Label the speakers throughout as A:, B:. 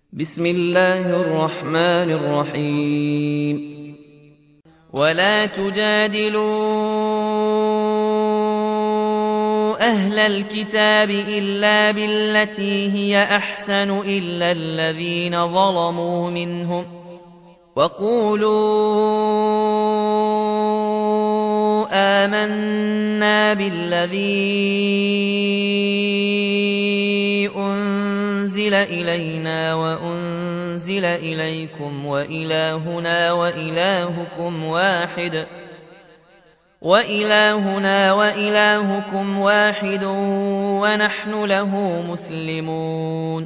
A: بسم الله الرحمن الرحيم ولا تجادلوا أهل الكتاب إلا بالتي هي أحسن إلا الذين ظلموا منهم وقولوا آمنا بالذي أنزل إلينا وأنزل إليكم وإلهنا وإلهكم واحد ونحن له مسلمون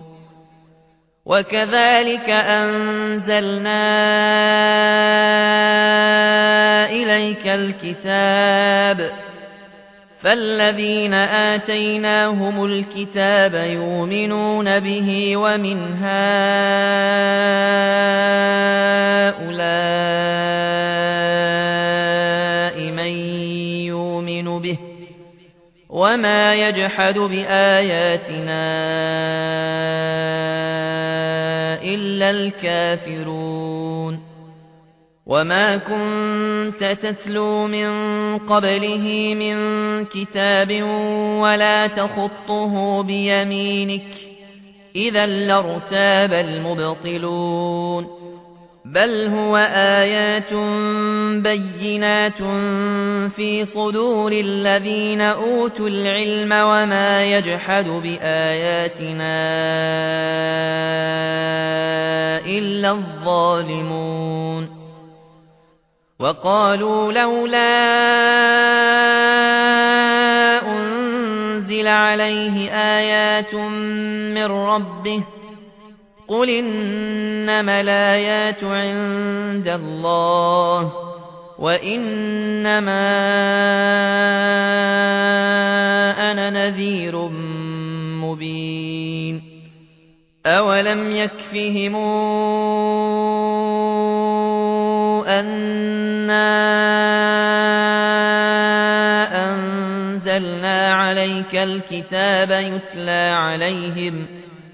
A: وكذلك أنزلنا إليك الكتاب فالذين آتيناهم الكتاب يؤمنون به ومن هؤلاء من يؤمن به وما يجحد بآياتنا إلا الكافرون وما كنت تتلو من قبله من كتاب ولا تخطه بيمينك إذا لارتاب المبطلون بل هو آيات بينات في صدور الذين أوتوا العلم وما يجحد بآياتنا إلا الظالمون وقالوا لولا أنزل عليه آيات من ربه قل إنما الآيات عند الله وإنما أنا نذير مبين أولم يكفهم أنا أنزلنا عليك الكتاب يتلى عليهم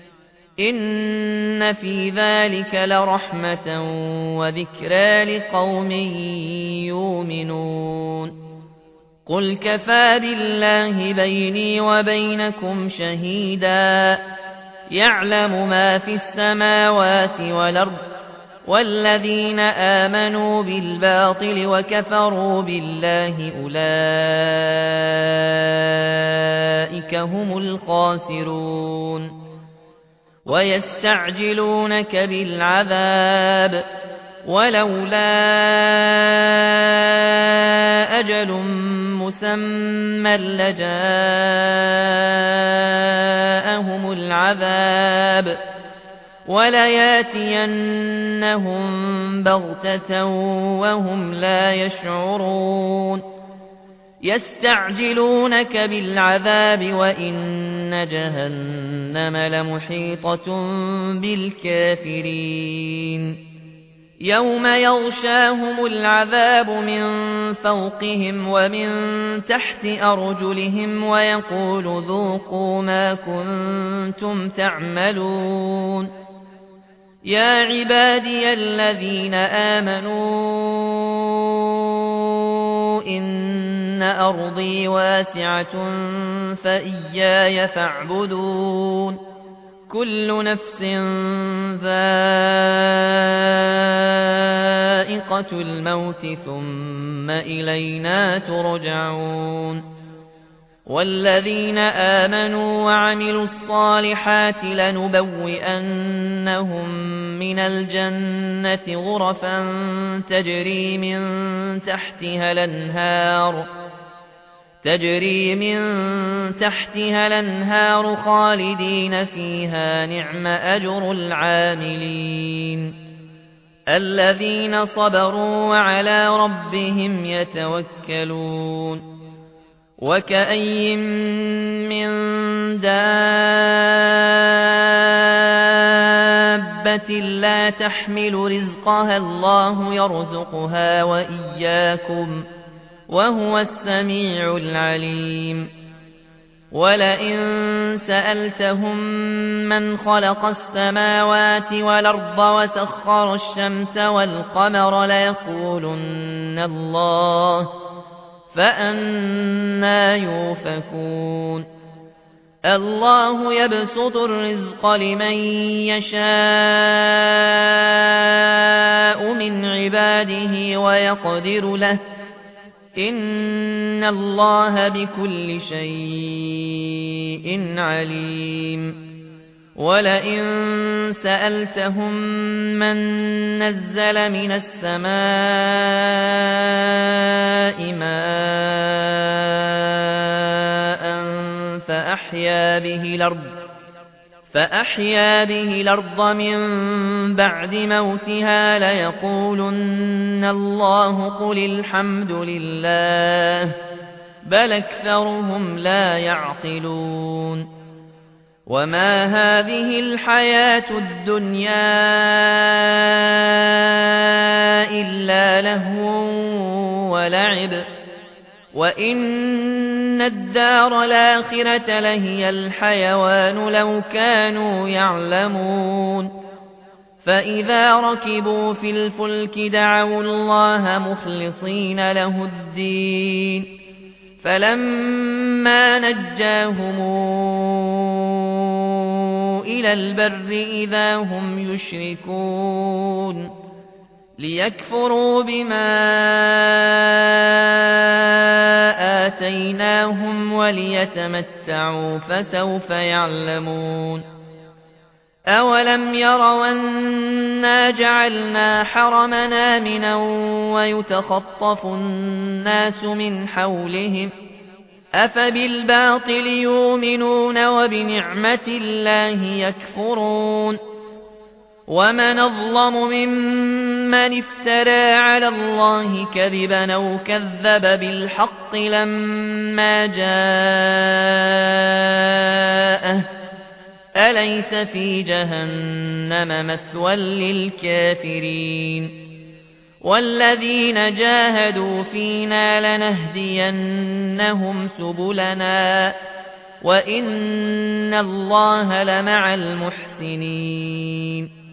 A: إن في ذلك لرحمة وذكرى لقوم يؤمنون قل كفى بالله بيني وبينكم شهيدا يعلم ما في السماوات والأرض والذين آمنوا بالباطل وكفروا بالله أولئك هم الخاسرون ويستعجلونك بالعذاب ولولا أجل مسمى لجاءهم العذاب ولياتينهم بغتة وهم لا يشعرون يستعجلونك بالعذاب وإن جهنم لمحيطة بالكافرين يوم يغشاهم العذاب من فوقهم ومن تحت أرجلهم ويقول ذوقوا ما كنتم تعملون يا عبادي الذين آمنوا إن أرضي واسعة فإياي فاعبدون كل نفس ذائقة الموت ثم إلينا ترجعون والذين آمنوا وعملوا الصالحات لنبوئنهم من الجنة غرفا تجري من تحتها الأنهار خالدين فيها نعم أجر العاملين الذين صبروا وعلى ربهم يتوكلون وكأي من دابة لا تحمل رزقها الله يرزقها وإياكم وهو السميع العليم ولئن سألتهم من خلق السماوات والأرض وسخر الشمس والقمر ليقولن الله فأنى يؤفكون الله يبسط الرزق لمن يشاء من عباده ويقدر له إن الله بكل شيء عليم ولئن سألتهم من نزل من السماء ماء فأحيا به الأرض من بعد موتها ليقولن الله قل الحمد لله بل أكثرهم لا يعقلون وما هذه الحياة الدنيا إلا لهو ولعب وإن الدار الآخرة لهي الحيوان لو كانوا يعلمون فإذا ركبوا في الفلك دعوا الله مخلصين له الدين فلما نجاهم إلى البر إذا هم يشركون ليكفروا بما آتيناهم وليتمتعوا فسوف يعلمون أولم يروا أنا جعلنا حرمنا آمنا ويتخطف الناس من حولهم أفبالباطل يؤمنون وبنعمة الله يكفرون ومن أظلم ممن افترى على الله كذبا أو كذب بالحق لما جاءه أليس في جهنم مثوى للكافرين والذين جاهدوا فينا لنهدينهم سبلنا وإن الله لمع المحسنين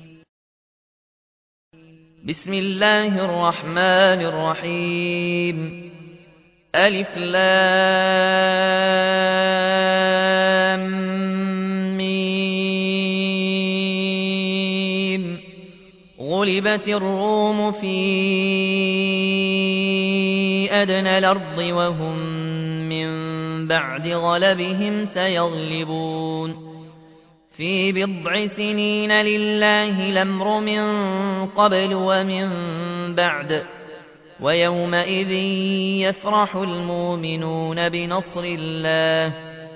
A: بسم الله الرحمن الرحيم ألف لام ميم غلبت الروم في أدنى الأرض وهم من بعد غلبهم سيغلبون في بضع سنين لله الأمر من قبل ومن بعد ويومئذ يفرح المؤمنون بنصر الله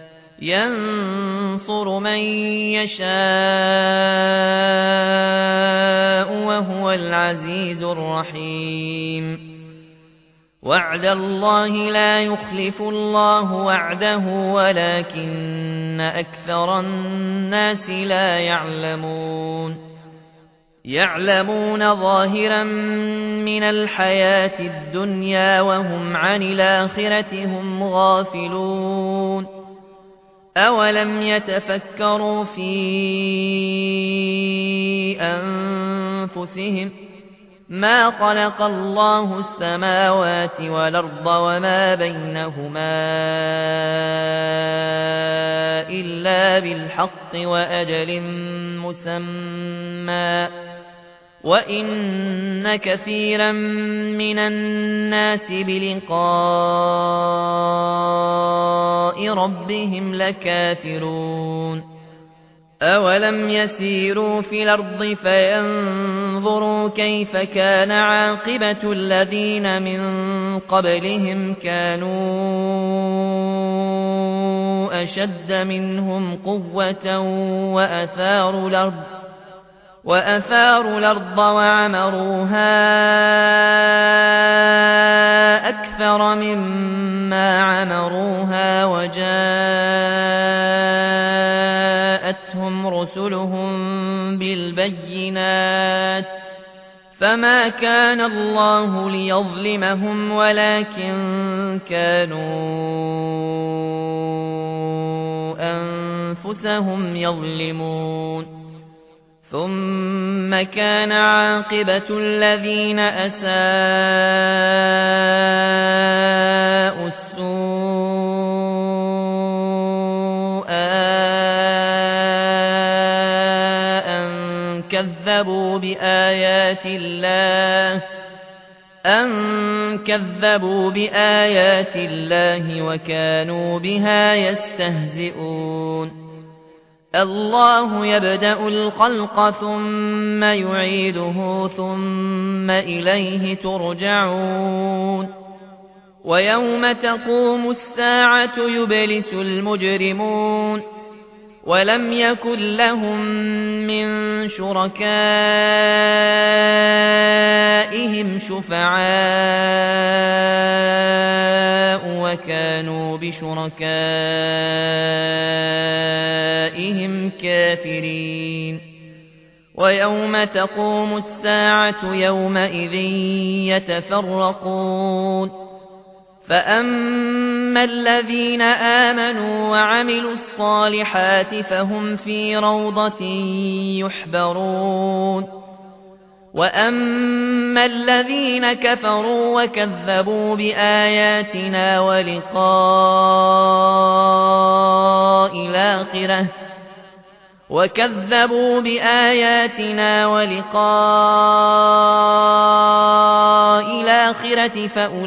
A: ينصر من يشاء وهو العزيز الرحيم وعد الله لا يخلف الله وعده ولكن أكثر الناس لا يعلمون ظاهرا من الحياة الدنيا وهم عن الآخرة هم غافلون أولم يتفكروا في أنفسهم ما خلق الله السماوات والأرض وما بينهما إلا بالحق وأجل مسمى وإن كثيرا من الناس بلقاء ربهم لكافرون أولم يسيروا في الأرض فينظروا كيف كان عاقبة الذين من قبلهم كانوا أشد منهم قوة وأثاروا الأرض وعمروها أكثر مما عمروها وجاءتهم رسلهم بالبينات فما كان الله ليظلمهم ولكن كانوا أنفسهم يظلمون ثم كان عاقبة الذين أساءوا السوء أن كذبوا بآيات الله وكانوا بها يستهزئون الله يبدأ الخلق ثم يعيده ثم إليه ترجعون ويوم تقوم الساعة يبلس المجرمون ولم يكن لهم من شركائهم شفعاء وكانوا بشركائهم كافرين ويوم تقوم الساعة يومئذ يتفرقون فأما الذين آمنوا وعملوا الصالحات فهم في روضة يحبرون وأما الذين كفروا وكذبوا بآياتنا ولقاء الآخرة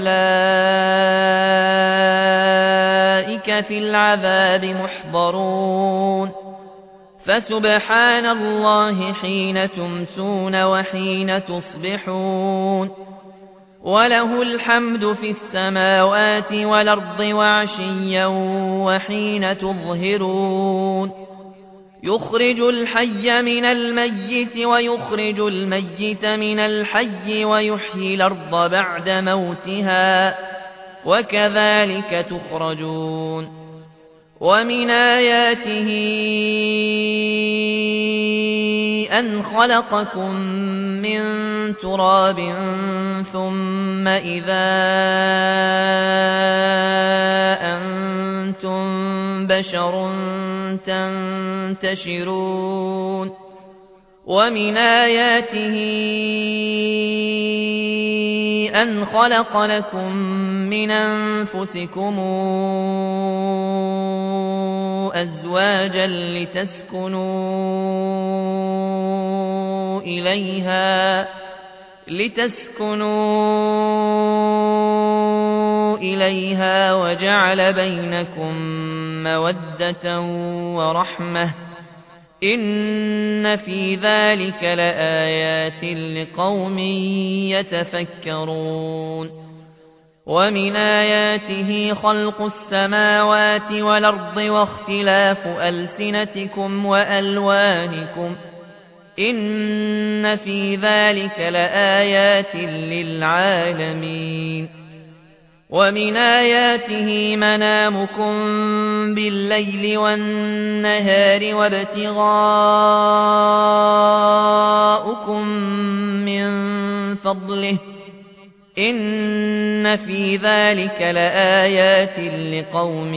A: فأولئك في العذاب محضرون فسبحان الله حين تمسون وحين تصبحون وله الحمد في السماوات والأرض وعشيا وحين تظهرون يخرج الحي من الميت ويخرج الميت من الحي ويحيي الأرض بعد موتها وكذلك تخرجون ومن آياته أن خلقكم من تراب ثم إذا أنتم بشر تنتشرون ومن آياته أن خلق لكم من أنفسكم أزواجا لتسكنوا إليها وجعل بينكم مودة ورحمة إن في ذلك لآيات لقوم يتفكرون ومن آياته خلق السماوات والأرض واختلاف ألسنتكم وألوانكم إن في ذلك لآيات للعالمين ومن آياته منامكم بالليل والنهار وابتغاؤكم من فضله إن في ذلك لآيات لقوم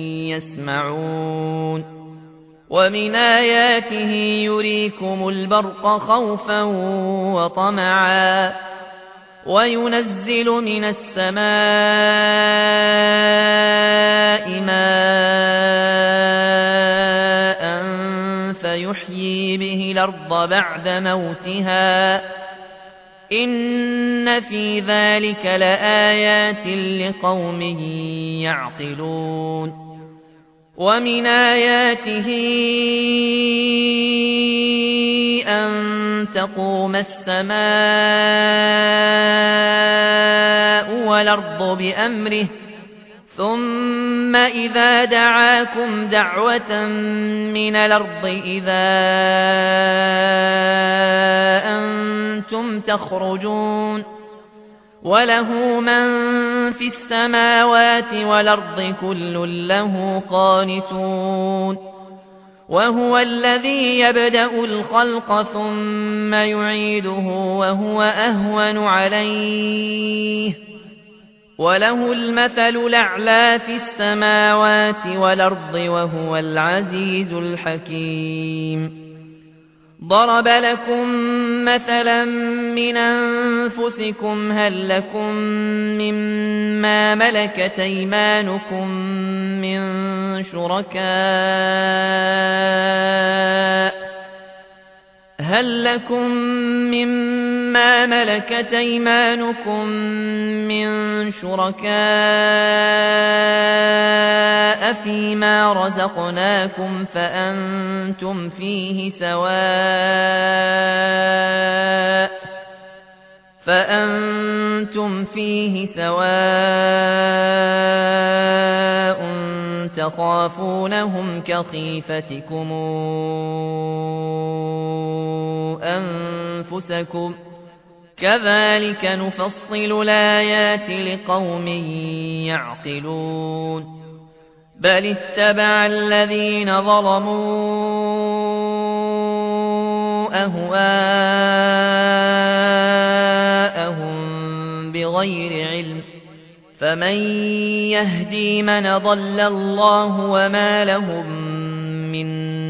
A: يسمعون ومن آياته يريكم البرق خوفا وطمعا وينزل من السماء ماء فيحيي به الأرض بعد موتها إن في ذلك لآيات لقوم يعقلون ومن آياته أن تقوم السماء والأرض بأمره ثم إذا دعاكم دعوة من الأرض إذا أنتم تخرجون وله من في السماوات والأرض كل له قانتون وهو الذي يبدأ الخلق ثم يعيده وهو أهون عليه وله المثل الأعلى في السماوات والأرض وهو العزيز الحكيم ضرب لكم مثلا من أنفسكم هل لكم مما ملكت أيمانكم من شركاء فيما رزقناكم فأنتم فيه سواء تخافونهم كخيفتكم أنفسكم كذلك نفصل الآيات لقوم يعقلون بل اتبع الذين ظلموا أهواءهم بغير علم فمن يهدي من ضل الله وما لهم من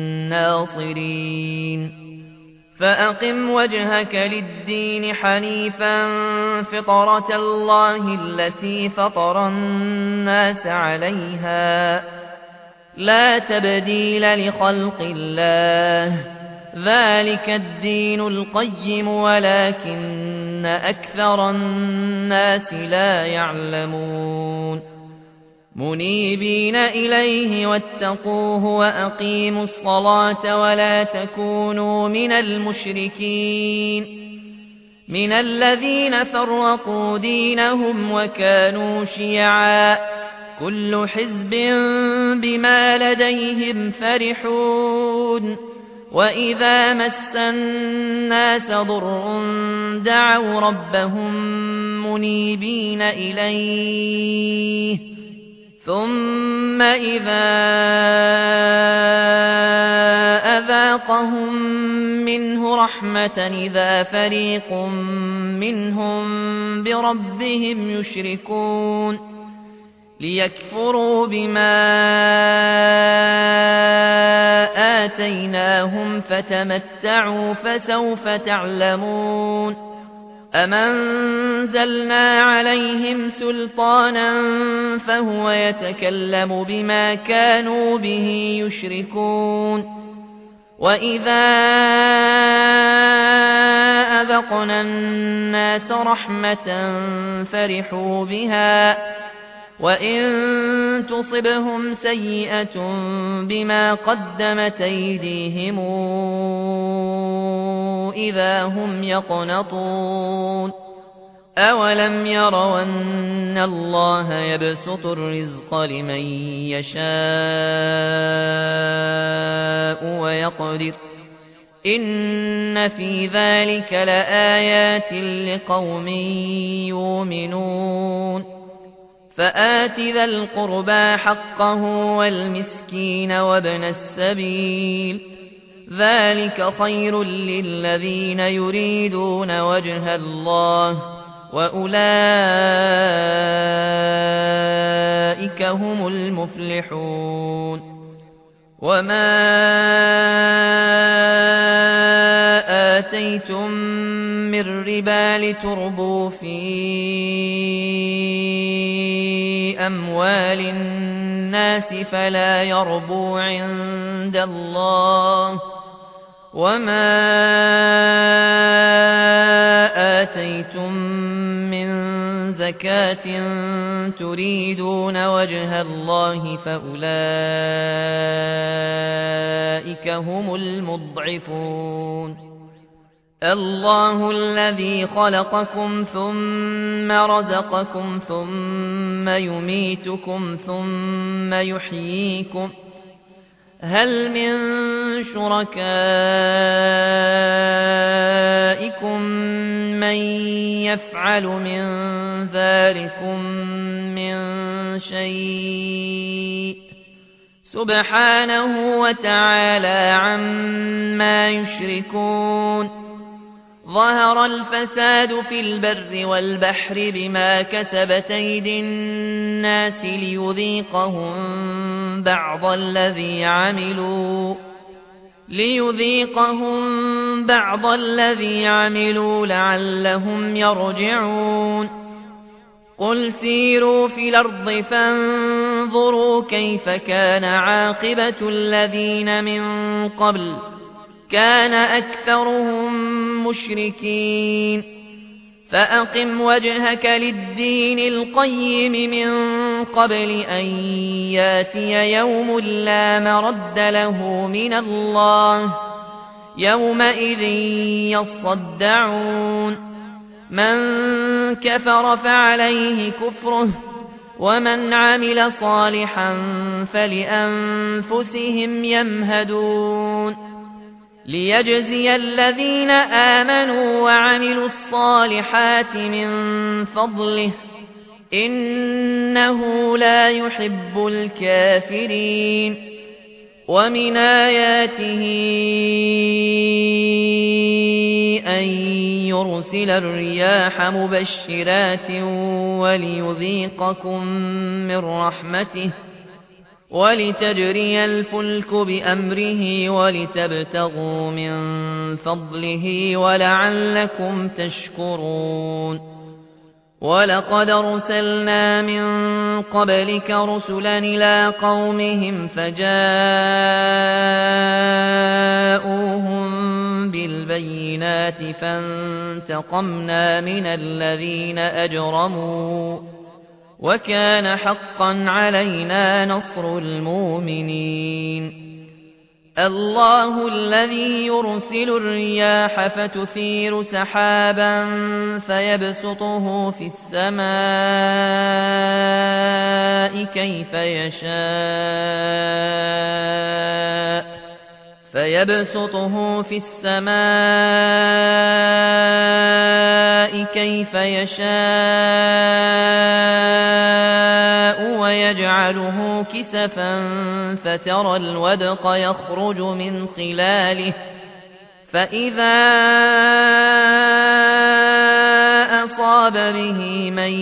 A: ناصرين فأقم وجهك للدين حنيفا فطرة الله التي فطر الناس عليها لا تبديل لخلق الله ذلك الدين القيم ولكن أكثر الناس لا يعلمون منيبين إليه واتقوه وأقيموا الصلاة ولا تكونوا من المشركين من الذين فرقوا دينهم وكانوا شيعا كل حزب بما لديهم فرحون وإذا مس الناس ضر دعوا ربهم منيبين إليه ثم إذا أذاقهم منه رحمة إذا فريق منهم بربهم يشركون ليكفروا بما آتيناهم فتمتعوا فسوف تعلمون أم أنزلنا عليهم سلطانا فهو يتكلم بما كانوا به يشركون وإذا أذقنا الناس رحمة فرحوا بها وإن تصبهم سيئة بما قدمت أيديهم إذا هم يقنطون أولم يروا أن الله يبسط الرزق لمن يشاء ويقدر إن في ذلك لآيات لقوم يؤمنون فآت ذا القربى حقه والمسكين وابن السبيل ذلك خير للذين يريدون وجه الله وأولئك هم المفلحون وما آتيتم من ربا لتربوا في أموال الناس فلا يربو عند الله وما آتيتم من زكاة تريدون وجه الله فأولئك هم المضعفون الله الذي خلقكم ثم رزقكم ثم يميتكم ثم يحييكم هل من شركائكم من يفعل من ذلكم من شيء سبحانه وتعالى عما يشركون ظهر الفساد في البر والبحر بما كسبت أيدي الناس ليذيقهم بعض الذي عملوا لعلهم يرجعون قل سيروا في الأرض فانظروا كيف كان عاقبة الذين من قبل كان أكثرهم مشركين فأقم وجهك للدين القيم من قبل أن ياتي يوم لا مرد له من الله يومئذ يصدعون من كفر فعليه كفره ومن عمل صالحا فلأنفسهم يمهدون ليجزي الذين آمنوا وعملوا الصالحات من فضله إنه لا يحب الكافرين ومن آياته أن يرسل الرياح مبشرات وليذيقكم من رحمته ولتجري الفلك بأمره ولتبتغوا من فضله ولعلكم تشكرون ولقد أرسلنا من قبلك رسلا إلى قومهم فجاءوهم بالبينات فانتقمنا من الذين أجرموا وكان حقا علينا نصر المؤمنين الله الذي يرسل الرياح فتثير سحابا فيبسطه في السماء كيف يشاء ويجعله كسفا فترى الودق يخرج من خلاله فإذا أصاب به من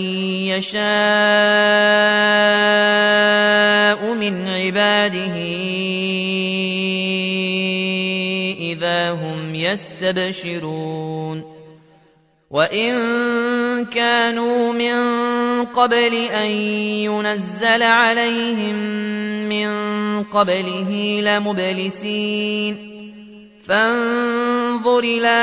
A: يشاء من عباده إذا هم يستبشرون وإن كانوا من قبل أن ينزل عليهم من قبله لمبلسين فانظر إلى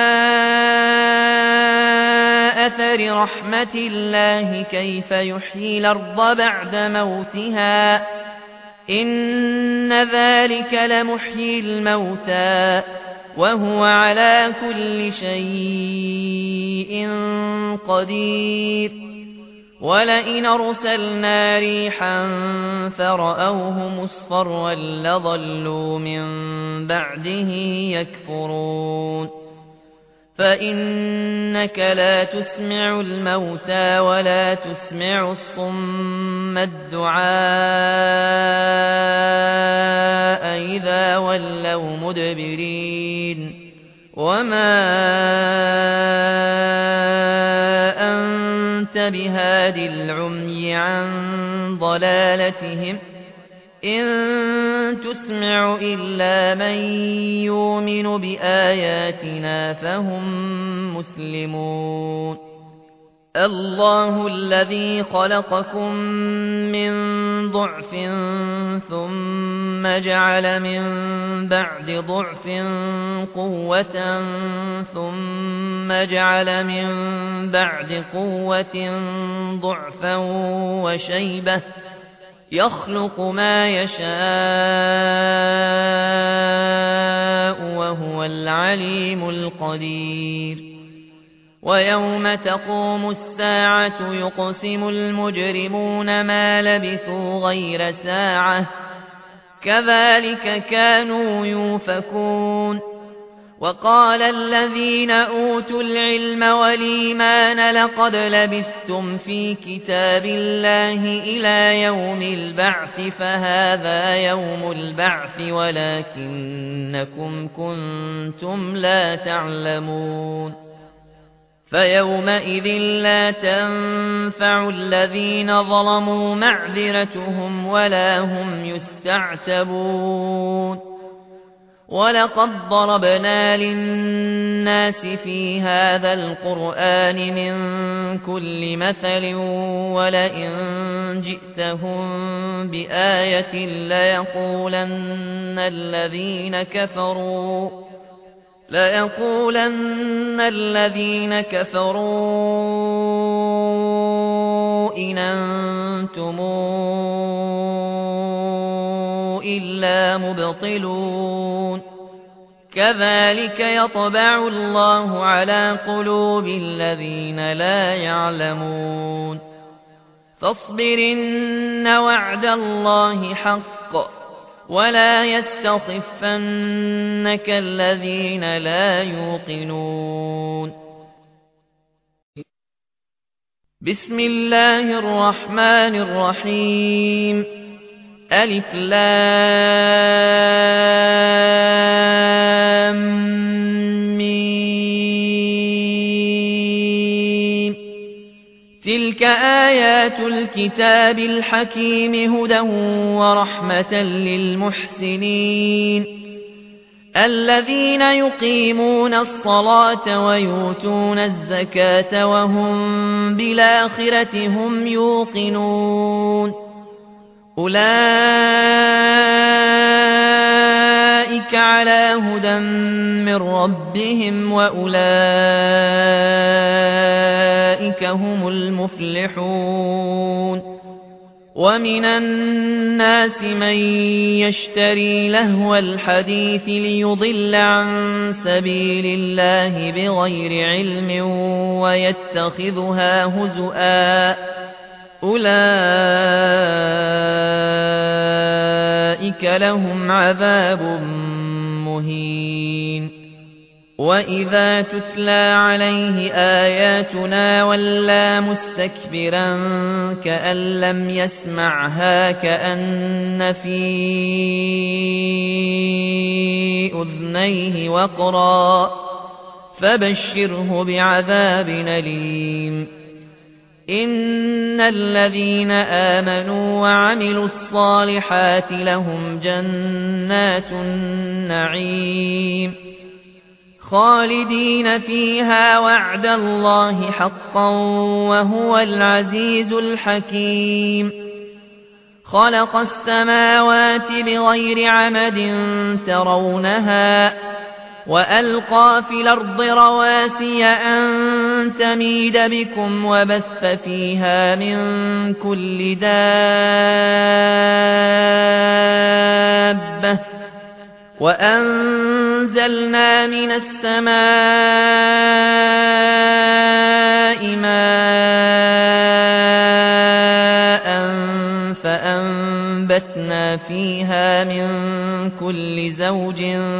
A: أثر رحمة الله كيف يحيي الأرض بعد موتها إن ذلك لمحيي الموتى وهو على كل شيء قدير ولئن أرسلنا ريحا فرأوه مصفرا لظلوا من بعده يكفرون فإنك لا تسمع الموتى ولا تسمع الصم الدعاء إذا ولوا مدبرين وما أنت بهاد العمي عن ضلالتهم إن تسمع إلا من يؤمن بآياتنا فهم مسلمون الله الذي خلقكم من ضعف ثم جعل من بعد ضعف قوة ثم جعل من بعد قوة ضعفا وشيبة يخلق ما يشاء وهو العليم القدير ويوم تقوم الساعة يقسم المجرمون ما لبثوا غير ساعة كذلك كانوا يؤفكون وقال الذين أوتوا العلم والإيمان لقد لبثتم في كتاب الله إلى يوم البعث فهذا يوم البعث ولكنكم كنتم لا تعلمون فيومئذ لا تنفع الذين ظلموا معذرتهم ولا هم يستعتبون ولقد ضربنا للناس في هذا القرآن من كل مثل ولئن جئتهم بآية ليقولن الذين كفروا إن أنتم إلا مبطلون كذلك يطبع الله على قلوب الذين لا يعلمون فاصبر إن وعد الله حق ولا يستخفنك الذين لا يوقنون بسم الله الرحمن الرحيم ألف لام ميم تلك آيات الكتاب الحكيم هدى ورحمة للمحسنين الذين يقيمون الصلاة ويؤتون الزكاة وهم بالآخرة هم يوقنون أولئك على هدى من ربهم وأولئك هم المفلحون ومن الناس من يشتري لهو الحديث ليضل عن سبيل الله بغير علم ويتخذها هزؤا أولئك لهم عذاب مهين وإذا تتلى عليه آياتنا ولى مستكبرا كأن لم يسمعها كأن في أذنيه وقرا فبشره بعذاب أليم إن الذين آمنوا وعملوا الصالحات لهم جنات النعيم خالدين فيها وعد الله حقا وهو العزيز الحكيم خلق السماوات بغير عمد ترونها وألقى في الأرض رواسي أن تميد بكم وبث فيها من كل دابة وأنزلنا من السماء ماء فأنبتنا فيها من كل زوج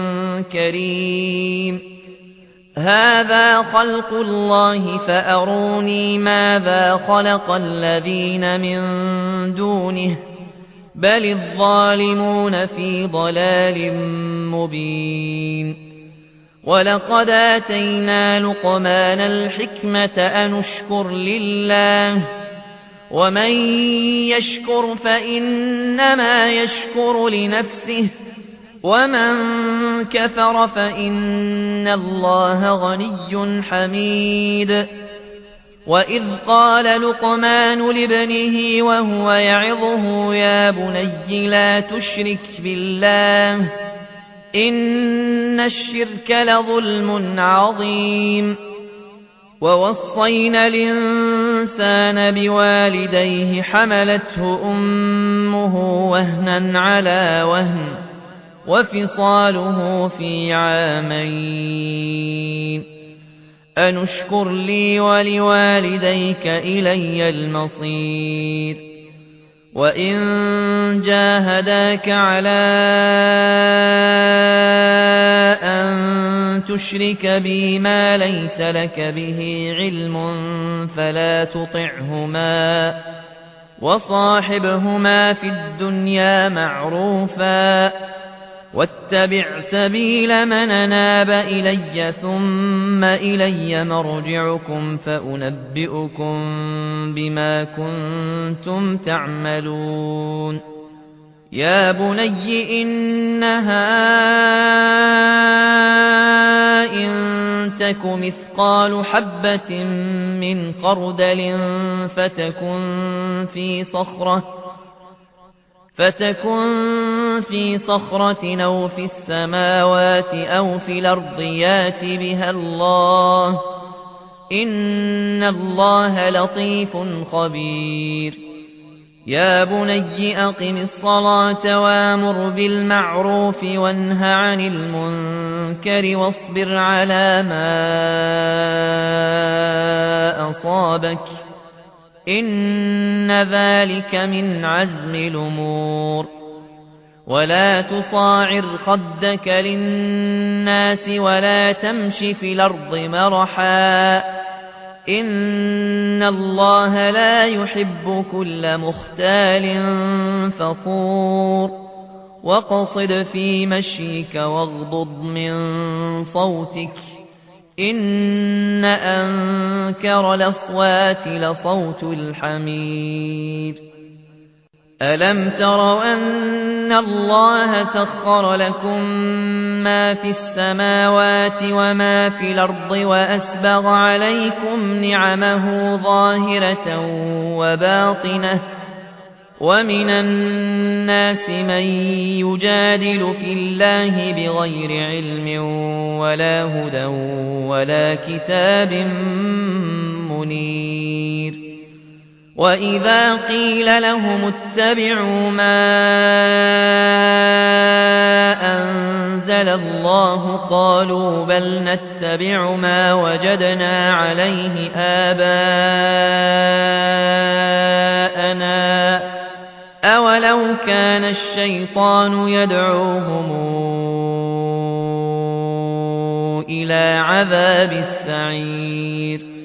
A: كريم هذا خلق الله فأروني ماذا خلق الذين من دونه بل الظالمون في ضلال مبين ولقد آتينا لقمان الحكمة أن اشكر لله ومن يشكر فإنما يشكر لنفسه ومن كفر فإن الله غني حميد وإذ قال لقمان لابنه وهو يعظه يا بني لا تشرك بالله إن الشرك لظلم عظيم ووصينا الإنسان بوالديه حملته أمه وهنا على وهن وفصاله في عامين أن اشكر لي ولوالديك إلي المصير وإن جاهداك على أن تشرك بي ما ليس لك به علم فلا تطعهما وصاحبهما في الدنيا معروفا واتبع سبيل من أناب إلي ثم إلي مرجعكم فأنبئكم بما كنتم تعملون يا بني إنها إن تك مثقال حبة من خردل فتكن في صخرة أو في السماوات أو في الأرض يات بها الله إن الله لطيف خبير يا بني أقم الصلاة وامر بالمعروف وانه عن المنكر واصبر على ما أصابك إن ذلك من عزم الأمور ولا تصاعر خدك للناس ولا تمش في الأرض مرحا إن الله لا يحب كل مختال فخور واقصد في مشيك واغضض من صوتك إن أنكر الأصوات لصوت الحمير ألم تروا أن الله سخر لكم ما في السماوات وما في الأرض وأسبغ عليكم نعمه ظاهرة وباطنة ومن الناس من يجادل في الله بغير علم ولا هدى ولا كتاب منير وإذا قيل لهم اتبعوا ما أنزل الله قالوا بل نتبع ما وجدنا عليه آباءنا أولو كان الشيطان يدعوهم إلى عذاب السعير